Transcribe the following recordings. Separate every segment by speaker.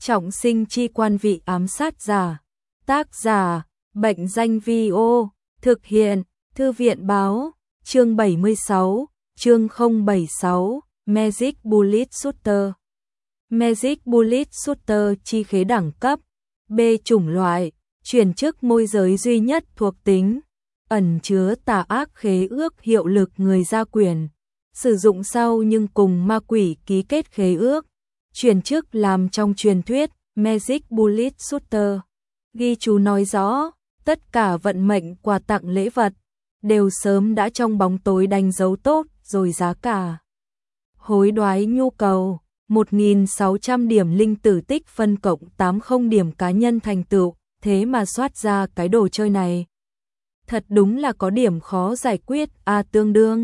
Speaker 1: Trọng sinh chi quan vị ám sát giả. Tác giả, Bệnh danh Vi-ô. Thực hiện, Thư viện báo. Chương 76, chương 076, Magic Bullet Shooter. Magic Bullet Shooter chi khế đẳng cấp. B chủng loại, chuyển chức môi giới duy nhất thuộc tính. Ẩn chứa tà ác khế ước hiệu lực người ra quyền. Sử dụng sau nhưng cùng ma quỷ ký kết khế ước. Chuyển chức làm trong truyền thuyết Magic Bullet Shooter. Ghi chú nói rõ, tất cả vận mệnh quà tặng lễ vật đều sớm đã trong bóng tối đánh dấu tốt rồi giá cả. Hối đoái nhu cầu 1.600 điểm linh tử tích phân cộng 80 điểm cá nhân thành tựu, thế mà soát ra cái đồ chơi này. Thật đúng là có điểm khó giải quyết, tương đương.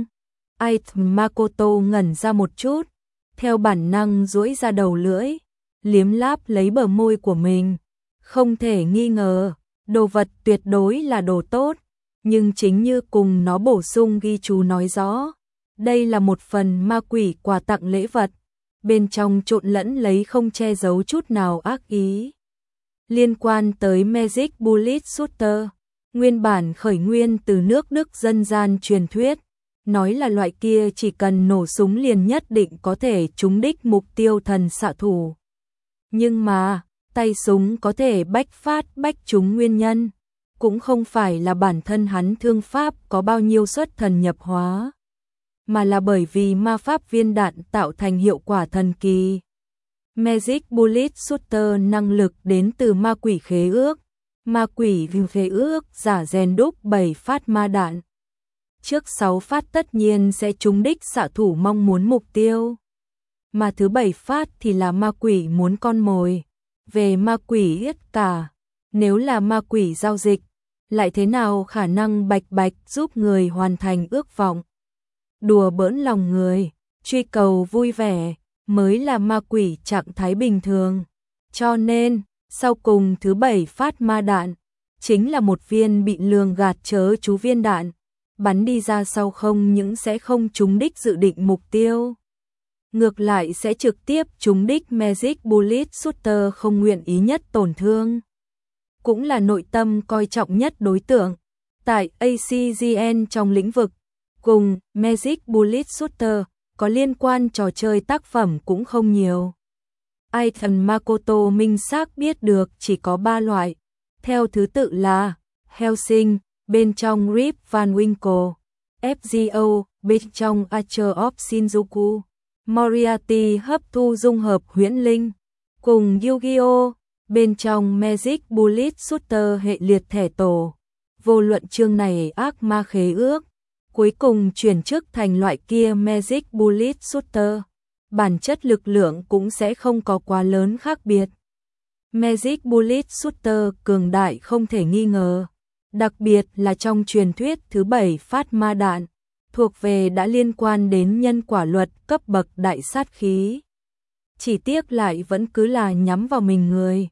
Speaker 1: Makoto ngẩn ra một chút, theo bản năng duỗi ra đầu lưỡi, liếm láp lấy bờ môi của mình. Không thể nghi ngờ, đồ vật tuyệt đối là đồ tốt, nhưng chính như cùng nó bổ sung ghi chú nói rõ, đây là một phần ma quỷ quà tặng lễ vật, bên trong trộn lẫn lấy không che giấu chút nào ác ý. Liên quan tới Magic Bullet Shooter, nguyên bản khởi nguyên từ nước Đức dân gian truyền thuyết, nói là loại kia chỉ cần nổ súng liền nhất định có thể trúng đích mục tiêu thần xạ thủ. Nhưng mà, tay súng có thể bách phát bách trúng nguyên nhân, cũng không phải là bản thân hắn thương pháp có bao nhiêu xuất thần nhập hóa, mà là bởi vì ma pháp viên đạn tạo thành hiệu quả thần kỳ. Magic Bullet Shooter năng lực đến từ ma quỷ khế ước. Ma quỷ khế ước giả rèn đúc 7 phát ma đạn. Trước 6 phát tất nhiên sẽ trúng đích xạ thủ mong muốn mục tiêu. Mà thứ 7 phát thì là ma quỷ muốn con mồi. Về ma quỷ yết cả, nếu là ma quỷ giao dịch, lại thế nào khả năng bạch bạch giúp người hoàn thành ước vọng. Đùa bỡn lòng người, truy cầu vui vẻ, mới là ma quỷ trạng thái bình thường. Cho nên, sau cùng thứ 7 phát ma đạn, chính là một viên bị lường gạt chớ chú viên đạn, bắn đi ra sau không những sẽ không trúng đích dự định mục tiêu. Ngược lại sẽ trực tiếp trúng đích Magic Bullet Shooter không nguyện ý nhất tổn thương. Cũng là nội tâm coi trọng nhất đối tượng. Tại ACGN trong lĩnh vực, cùng Magic Bullet Shooter có liên quan trò chơi tác phẩm cũng không nhiều. Makoto minh xác biết được chỉ có 3 loại, theo thứ tự là Hellsing, bên trong Rip Van Winkle, FGO, bên trong Archer of Shinjuku, Moriarty hấp thu dung hợp huyễn linh, cùng Yu-Gi-Oh, bên trong Magic Bullet Shooter hệ liệt thẻ tổ. Vô luận chương này ác ma khế ước, cuối cùng chuyển chức thành loại kia Magic Bullet Shooter, bản chất lực lượng cũng sẽ không có quá lớn khác biệt. Magic Bullet Shooter cường đại không thể nghi ngờ, đặc biệt là trong truyền thuyết thứ 7 phát ma đạn, thuộc về đã liên quan đến nhân quả luật cấp bậc đại sát khí. Chỉ tiếc lại vẫn cứ là nhắm vào mình người.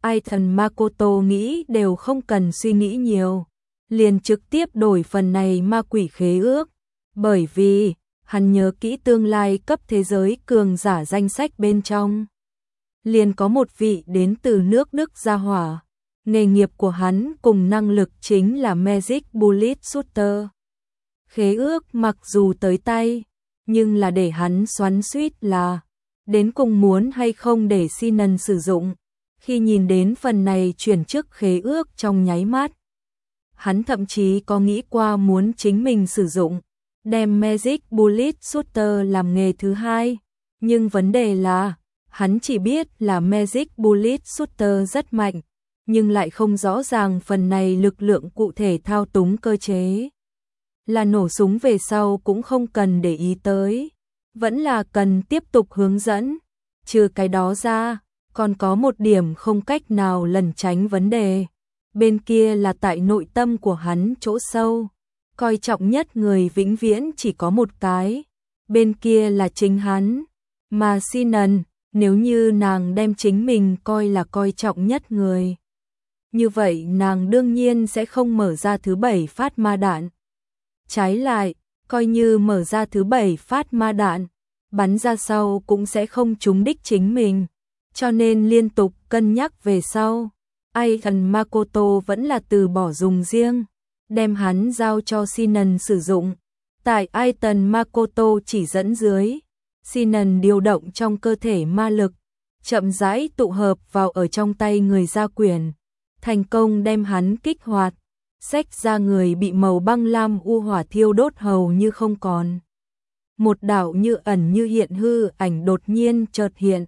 Speaker 1: Makoto nghĩ đều không cần suy nghĩ nhiều, liền trực tiếp đổi phần này ma quỷ khế ước, bởi vì hắn nhớ kỹ tương lai cấp thế giới cường giả danh sách bên trong. Liền có một vị đến từ nước Đức gia hỏa, nghề nghiệp của hắn cùng năng lực chính là Magic Bullet Shooter. Khế ước mặc dù tới tay, nhưng là để hắn xoắn xuýt là đến cùng muốn hay không để Sinan sử dụng. Khi nhìn đến phần này chuyển chức khế ước trong nháy mắt, hắn thậm chí có nghĩ qua muốn chính mình sử dụng, đem Magic Bullet Shooter làm nghề thứ hai. Nhưng vấn đề là, hắn chỉ biết là Magic Bullet Shooter rất mạnh, nhưng lại không rõ ràng phần này lực lượng cụ thể thao túng cơ chế. Là nổ súng về sau cũng không cần để ý tới, vẫn là cần tiếp tục hướng dẫn. Trừ cái đó ra, còn có một điểm không cách nào lẩn tránh vấn đề. Bên kia là tại nội tâm của hắn chỗ sâu, coi trọng nhất người vĩnh viễn chỉ có một cái. Bên kia là chính hắn, mà Sinan, nếu như nàng đem chính mình coi là coi trọng nhất người, như vậy nàng đương nhiên sẽ không mở ra thứ 7 phát ma đạn. Trái lại, coi như mở ra thứ 7 phát ma đạn, bắn ra sau cũng sẽ không trúng đích chính mình. cho nên liên tục cân nhắc về sau. Aiton Makoto vẫn là từ bỏ dùng riêng, đem hắn giao cho Sinon sử dụng. Tại Aiton Makoto chỉ dẫn dưới, Sinon điều động trong cơ thể ma lực, chậm rãi tụ hợp vào ở trong tay người gia quyền, thành công đem hắn kích hoạt, xách ra người bị màu băng lam u hỏa thiêu đốt hầu như không còn. Một đạo như ẩn như hiện hư ảnh đột nhiên chợt hiện,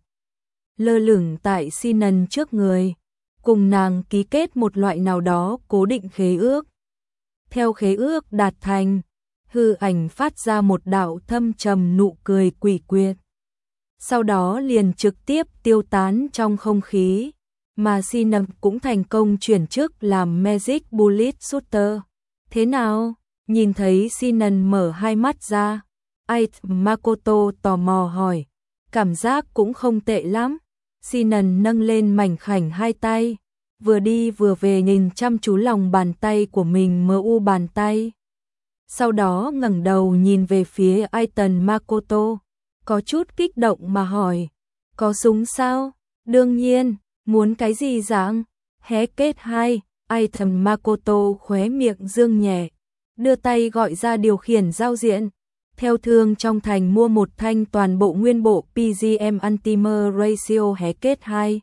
Speaker 1: lơ lửng tại Sinon trước người, cùng nàng ký kết một loại nào đó cố định khế ước. Theo khế ước đạt thành, hư ảnh phát ra một đạo thâm trầm nụ cười quỷ quyệt. Sau đó liền trực tiếp tiêu tán trong không khí, mà Sinon cũng thành công chuyển chức làm Magic Bullet Shooter. Thế nào? Nhìn thấy Sinon mở hai mắt ra, Aiton Makoto tò mò hỏi, cảm giác cũng không tệ lắm. Sinon nâng lên mảnh khảnh hai tay, vừa đi vừa về nhìn chăm chú lòng bàn tay của mình mờ u bàn tay. Sau đó ngẩng đầu nhìn về phía Aiton Makoto, có chút kích động mà hỏi, có súng sao? Đương nhiên, muốn cái gì dạng? Hé kết hai, Aiton Makoto khóe miệng dương nhẹ, đưa tay gọi ra điều khiển giao diện. Theo thương trong thành mua một thanh toàn bộ nguyên bộ PGM Ultimate Ratio hé kết 2.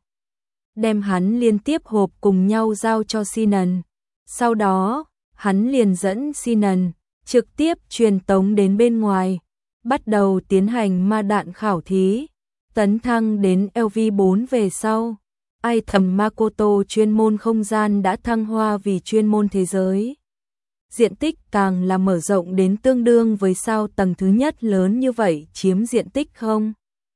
Speaker 1: Đem hắn liên tiếp hộp cùng nhau giao cho Sinon. Sau đó, hắn liền dẫn Sinon trực tiếp truyền tống đến bên ngoài, bắt đầu tiến hành ma đạn khảo thí, tấn thăng đến LV4 về sau. Aiton Makoto chuyên môn không gian đã thăng hoa vì chuyên môn thế giới. Diện tích càng là mở rộng đến tương đương với sao tầng thứ nhất lớn như vậy chiếm diện tích không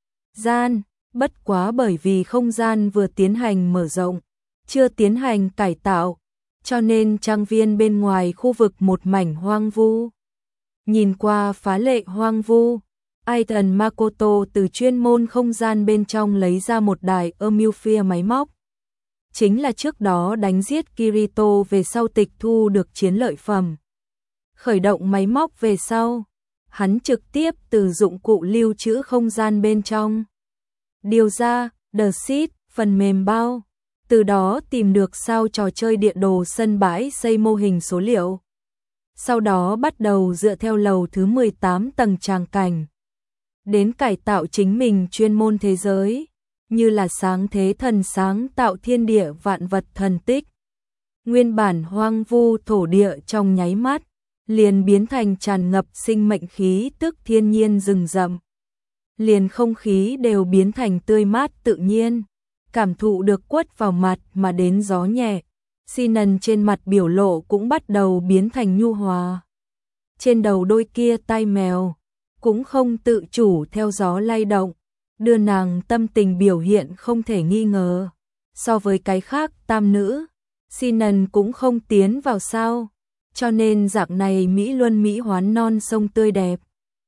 Speaker 1: gian, bất quá bởi vì không gian vừa tiến hành mở rộng, chưa tiến hành cải tạo, cho nên trang viên bên ngoài khu vực một mảnh hoang vu. Nhìn qua phá lệ hoang vu, Aiton Makoto từ chuyên môn không gian bên trong lấy ra một đài Eumphia máy móc. Chính là trước đó đánh giết Kirito về sau tịch thu được chiến lợi phẩm. Khởi động máy móc về sau, hắn trực tiếp từ dụng cụ lưu trữ không gian bên trong điều ra The Seed, phần mềm bao, từ đó tìm được sao trò chơi địa đồ sân bãi xây mô hình số liệu. Sau đó bắt đầu dựa theo lầu thứ 18 tầng tràng cảnh, đến cải tạo chính mình chuyên môn thế giới, như là sáng thế thần sáng tạo thiên địa vạn vật thần tích. Nguyên bản hoang vu thổ địa trong nháy mắt, liền biến thành tràn ngập sinh mệnh khí tức thiên nhiên rừng rậm. Liền không khí đều biến thành tươi mát tự nhiên, cảm thụ được quất vào mặt mà đến gió nhẹ. Sinon trên mặt biểu lộ cũng bắt đầu biến thành nhu hòa. Trên đầu đôi kia tai mèo, cũng không tự chủ theo gió lay động, đưa nàng tâm tình biểu hiện không thể nghi ngờ. So với cái khác tam nữ, Sinon cũng không tiến vào sao, cho nên dạng này Mỹ Luân Mỹ hoán non sông tươi đẹp.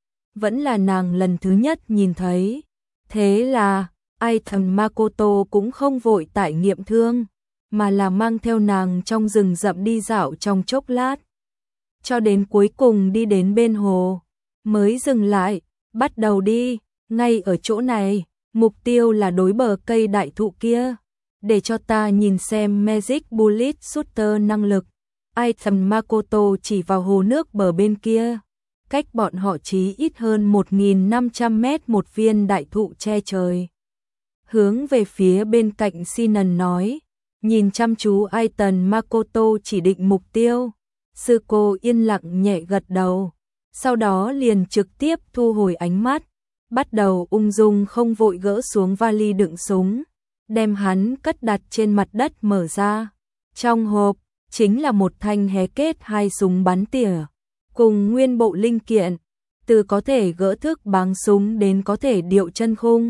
Speaker 1: Vẫn là nàng lần thứ nhất nhìn thấy. Thế là, Aiton Makoto cũng không vội tải nghiệm thương, mà là mang theo nàng trong rừng rậm đi dạo trong chốc lát. Cho đến cuối cùng đi đến bên hồ, mới dừng lại, bắt đầu đi, ngay ở chỗ này, mục tiêu là đối bờ cây đại thụ kia. Để cho ta nhìn xem Magic Bullet Shooter năng lực. Aiton Makoto chỉ vào hồ nước bờ bên kia, cách bọn họ chí ít hơn 1500 mét một viên đại thụ che trời. Hướng về phía bên cạnh Sinon nói, nhìn chăm chú Aiton Makoto chỉ định mục tiêu. Sư cô yên lặng nhẹ gật đầu, sau đó liền trực tiếp thu hồi ánh mắt, bắt đầu ung dung không vội gỡ xuống vali đựng súng, đem hắn cất đặt trên mặt đất mở ra. Trong hộp chính là một thanh hé kết 2 súng bắn tỉa, cùng nguyên bộ linh kiện, từ có thể gỡ thước báng súng đến có thể điệu chân khung,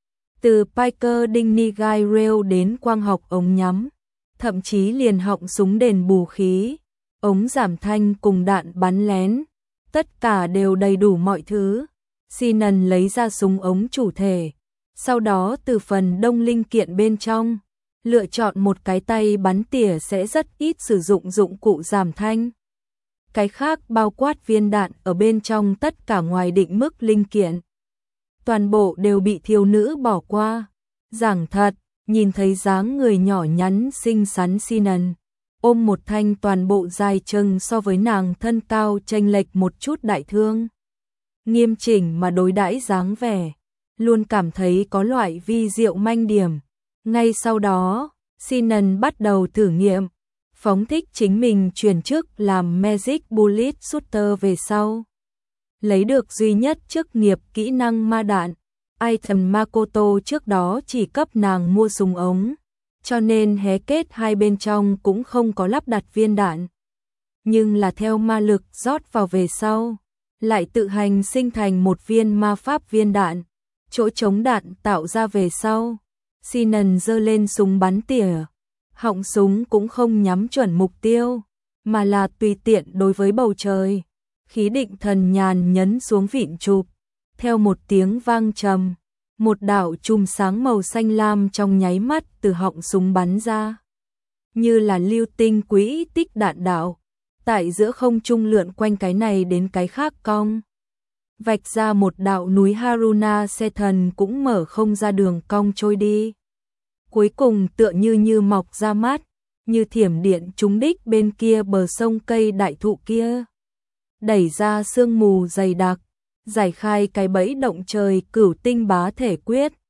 Speaker 1: từ Piker đinh ni gai rail đến quang học ống nhắm, thậm chí liền họng súng đền bù khí, ống giảm thanh cùng đạn bắn lén, tất cả đều đầy đủ mọi thứ. Sinon lấy ra súng ống chủ thể, sau đó từ phần đông linh kiện bên trong, lựa chọn một cái tay bắn tỉa sẽ rất ít sử dụng dụng cụ giảm thanh. Cái khác bao quát viên đạn ở bên trong tất cả ngoài định mức linh kiện. Toàn bộ đều bị thiếu nữ bỏ qua. Giảng thật, nhìn thấy dáng người nhỏ nhắn xinh xắn Sinan, ôm một thanh toàn bộ dài chừng so với nàng thân cao chênh lệch một chút đại thương. Nghiêm chỉnh mà đối đãi dáng vẻ, luôn cảm thấy có loại vi diệu manh điểm. Ngay sau đó, Sinan bắt đầu thử nghiệm, phóng thích chính mình chuyển chức làm Magic Bullet Shooter về sau. Lấy được duy nhất chức nghiệp kỹ năng ma đạn, item Makoto trước đó chỉ cấp nàng mua súng ống, cho nên hé kết hai bên trong cũng không có lắp đặt viên đạn. Nhưng là theo ma lực rót vào về sau, lại tự hành sinh thành một viên ma pháp viên đạn, chỗ chống đạn tạo ra về sau. Sinan giơ lên súng bắn tỉa, họng súng cũng không nhắm chuẩn mục tiêu, mà là tùy tiện đối với bầu trời. Khí định thần nhàn nhấn xuống vịn chụp, theo một tiếng vang trầm, một đạo chùm sáng màu xanh lam trong nháy mắt từ họng súng bắn ra, như là lưu tinh quỹ tích đạn đạo, tại giữa không trung lượn quanh cái này đến cái khác cong, vạch ra một đạo núi Haruna xe thần cũng mở không ra đường cong trôi đi. Cuối cùng tựa như mọc ra mắt, như thiểm điện trúng đích bên kia bờ sông cây đại thụ kia, đẩy ra sương mù dày đặc, giải khai cái bẫy động trời cửu tinh bá thể quyết.